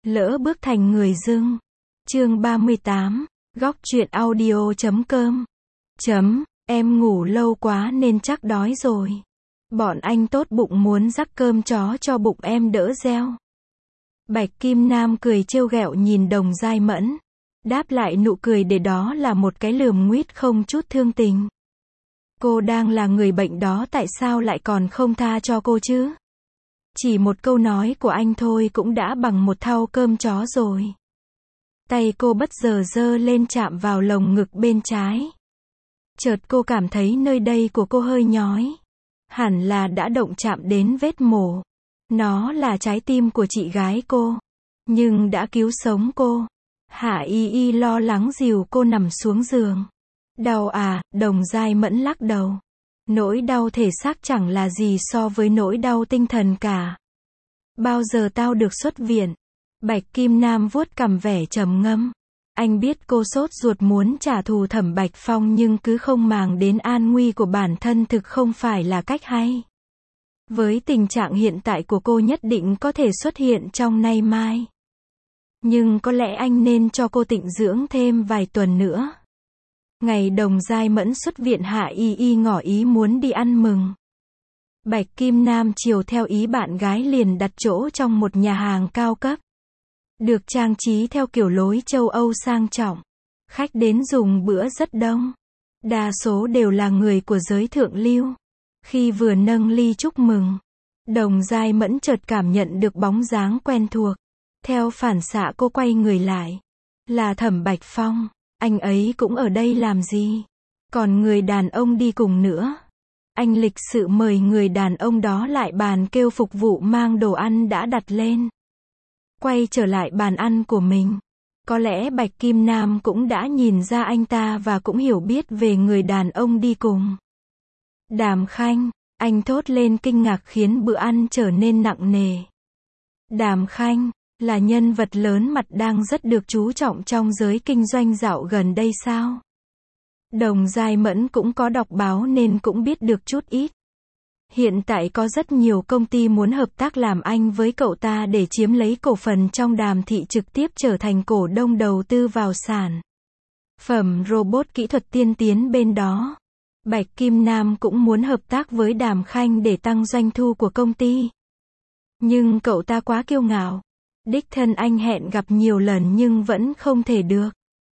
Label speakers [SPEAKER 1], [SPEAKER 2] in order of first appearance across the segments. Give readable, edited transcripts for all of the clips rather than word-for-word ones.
[SPEAKER 1] Lỡ bước thành người dưng. Chương 38, góc truyện audio.com. Em ngủ lâu quá nên chắc đói rồi. Bọn anh tốt bụng muốn rắc cơm chó cho bụng em đỡ reo. Bạch Kim Nam cười trêu ghẹo nhìn Đồng Giai Mẫn. Đáp lại nụ cười để đó là một cái lườm nguýt không chút thương tình. Cô đang là người bệnh đó, tại sao lại còn không tha cho cô chứ? Chỉ một câu nói của anh thôi cũng đã bằng một thau cơm chó rồi. Tay cô bất ngờ giơ lên chạm vào lồng ngực bên trái. Chợt cô cảm thấy nơi đây của cô hơi nhói. Hẳn là đã động chạm đến vết mổ. Nó là trái tim của chị gái cô. Nhưng đã cứu sống cô. Hạ Y Y lo lắng dìu cô nằm xuống giường. Đau à? Đồng Giai Mẫn lắc đầu. Nỗi đau thể xác chẳng là gì so với nỗi đau tinh thần cả. Bao giờ tao được xuất viện? Bạch Kim Nam vuốt cằm vẻ trầm ngâm. Anh biết cô sốt ruột muốn trả thù Thẩm Bạch Phong nhưng cứ không màng đến an nguy của bản thân thực không phải là cách hay. Với tình trạng hiện tại của cô nhất định có thể xuất hiện trong nay mai. Nhưng có lẽ anh nên cho cô tịnh dưỡng thêm vài tuần nữa. Ngày Đồng Giai Mẫn xuất viện, Hạ Y Y ngỏ ý muốn đi ăn mừng. Bạch Kim Nam chiều theo ý bạn gái liền đặt chỗ trong một nhà hàng cao cấp. Được trang trí theo kiểu lối châu Âu sang trọng. Khách đến dùng bữa rất đông. Đa số đều là người của giới thượng lưu. Khi vừa nâng ly chúc mừng, Đồng Giai Mẫn chợt cảm nhận được bóng dáng quen thuộc. Theo phản xạ cô quay người lại. Là Thẩm Bạch Phong. Anh ấy cũng ở đây làm gì? Còn người đàn ông đi cùng nữa. Anh lịch sự mời người đàn ông đó lại bàn, kêu phục vụ mang đồ ăn đã đặt lên. Quay trở lại bàn ăn của mình. Có lẽ Bạch Kim Nam cũng đã nhìn ra anh ta và cũng hiểu biết về người đàn ông đi cùng. Đàm Khanh, anh thốt lên kinh ngạc khiến bữa ăn trở nên nặng nề. Đàm Khanh là nhân vật lớn mặt đang rất được chú trọng trong giới kinh doanh dạo gần đây sao? Đồng Giai Mẫn cũng có đọc báo nên cũng biết được chút ít. Hiện tại có rất nhiều công ty muốn hợp tác làm ăn với cậu ta để chiếm lấy cổ phần trong Đàm thị, trực tiếp trở thành cổ đông đầu tư vào sản phẩm robot kỹ thuật tiên tiến bên đó. Bạch Kim Nam cũng muốn hợp tác với Đàm Khanh để tăng doanh thu của công ty. Nhưng cậu ta quá kiêu ngạo. Đích thân anh hẹn gặp nhiều lần nhưng vẫn không thể được.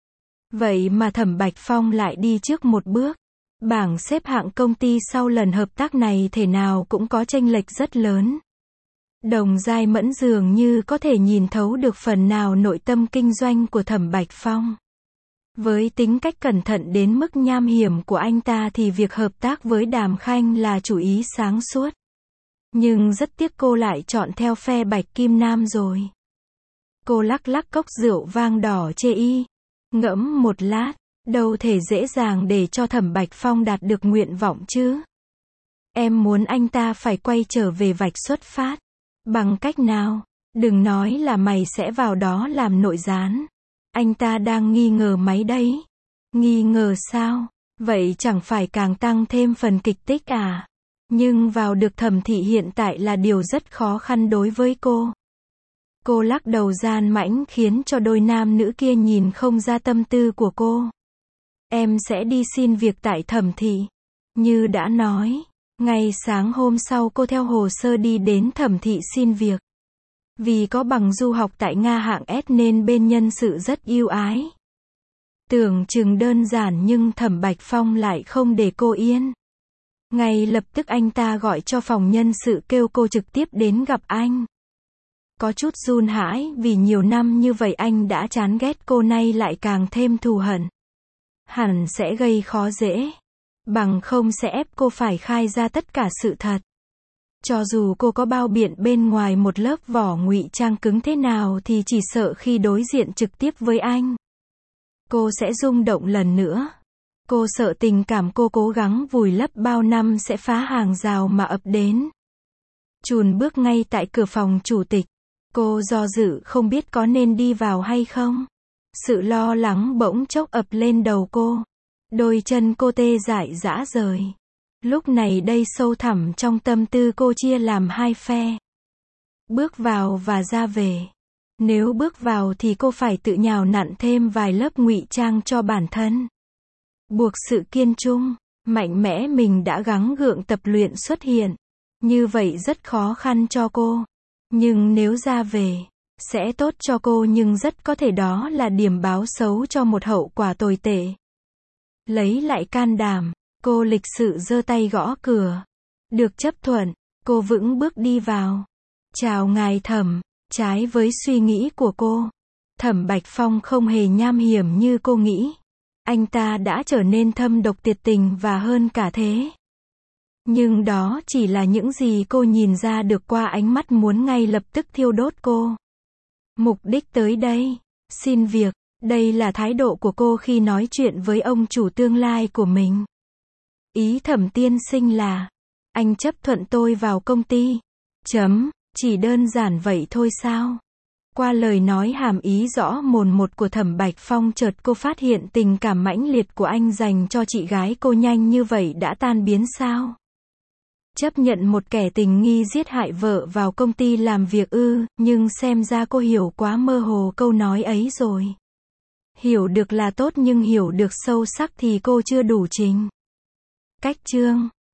[SPEAKER 1] Vậy mà Thẩm Bạch Phong lại đi trước một bước. Bảng xếp hạng công ty sau lần hợp tác này thể nào cũng có chênh lệch rất lớn. Đồng Giai Mẫn dường như có thể nhìn thấu được phần nào nội tâm kinh doanh của Thẩm Bạch Phong. Với tính cách cẩn thận đến mức nham hiểm của anh ta thì việc hợp tác với Đàm Khanh là chủ ý sáng suốt. Nhưng rất tiếc cô lại chọn theo phe Bạch Kim Nam rồi. Cô lắc lắc cốc rượu vang đỏ chê y. Ngẫm một lát, đâu thể dễ dàng để cho Thẩm Bạch Phong đạt được nguyện vọng chứ. Em muốn anh ta phải quay trở về vạch xuất phát. Bằng cách nào? Đừng nói là mày sẽ vào đó làm nội gián. Anh ta đang nghi ngờ máy đấy. Nghi ngờ sao? Vậy chẳng phải càng tăng thêm phần kịch tích à? Nhưng vào được Thẩm thị hiện tại là điều rất khó khăn đối với cô. Cô lắc đầu gian mãnh khiến cho đôi nam nữ kia nhìn không ra tâm tư của cô. Em sẽ đi xin việc tại Thẩm thị. Như đã nói, ngay sáng hôm sau cô theo hồ sơ đi đến Thẩm thị xin việc. Vì có bằng du học tại Nga hạng S nên bên nhân sự rất ưu ái. Tưởng chừng đơn giản nhưng Thẩm Bạch Phong lại không để cô yên. Ngay lập tức anh ta gọi cho phòng nhân sự kêu cô trực tiếp đến gặp anh. Có chút run hãi vì nhiều năm như vậy anh đã chán ghét cô, nay lại càng thêm thù hận. Hẳn sẽ gây khó dễ. Bằng không sẽ ép cô phải khai ra tất cả sự thật. Cho dù cô có bao biện bên ngoài một lớp vỏ ngụy trang cứng thế nào thì chỉ sợ khi đối diện trực tiếp với anh, cô sẽ rung động lần nữa. Cô sợ tình cảm cô cố gắng vùi lấp bao năm sẽ phá hàng rào mà ập đến. Chùn bước ngay tại cửa phòng chủ tịch. Cô do dự không biết có nên đi vào hay không. Sự lo lắng bỗng chốc ập lên đầu cô. Đôi chân cô tê dại rã rời. Lúc này đây sâu thẳm trong tâm tư cô chia làm hai phe. Bước vào và ra về. Nếu bước vào thì cô phải tự nhào nặn thêm vài lớp ngụy trang cho bản thân. Buộc sự kiên trung, mạnh mẽ mình đã gắng gượng tập luyện xuất hiện. Như vậy rất khó khăn cho cô. Nhưng nếu ra về, sẽ tốt cho cô nhưng rất có thể đó là điểm báo xấu cho một hậu quả tồi tệ. Lấy lại can đảm, cô lịch sự giơ tay gõ cửa. Được chấp thuận, cô vững bước đi vào. Chào ngài Thẩm. Trái với suy nghĩ của cô, Thẩm Bạch Phong không hề nham hiểm như cô nghĩ. Anh ta đã trở nên thâm độc tuyệt tình và hơn cả thế. Nhưng đó chỉ là những gì cô nhìn ra được qua ánh mắt muốn ngay lập tức thiêu đốt cô. Mục đích tới đây, xin việc, đây là thái độ của cô khi nói chuyện với ông chủ tương lai của mình. Ý Thẩm tiên sinh là, anh chấp thuận tôi vào công ty. Chỉ đơn giản vậy thôi sao? Qua lời nói hàm ý rõ mồn một của Thẩm Bạch Phong, chợt cô phát hiện tình cảm mãnh liệt của anh dành cho chị gái cô nhanh như vậy đã tan biến sao? Chấp nhận một kẻ tình nghi giết hại vợ vào công ty làm việc ư? Nhưng xem ra cô hiểu quá mơ hồ câu nói ấy rồi. Hiểu được là tốt nhưng hiểu được sâu sắc thì cô chưa đủ trình. Cách chương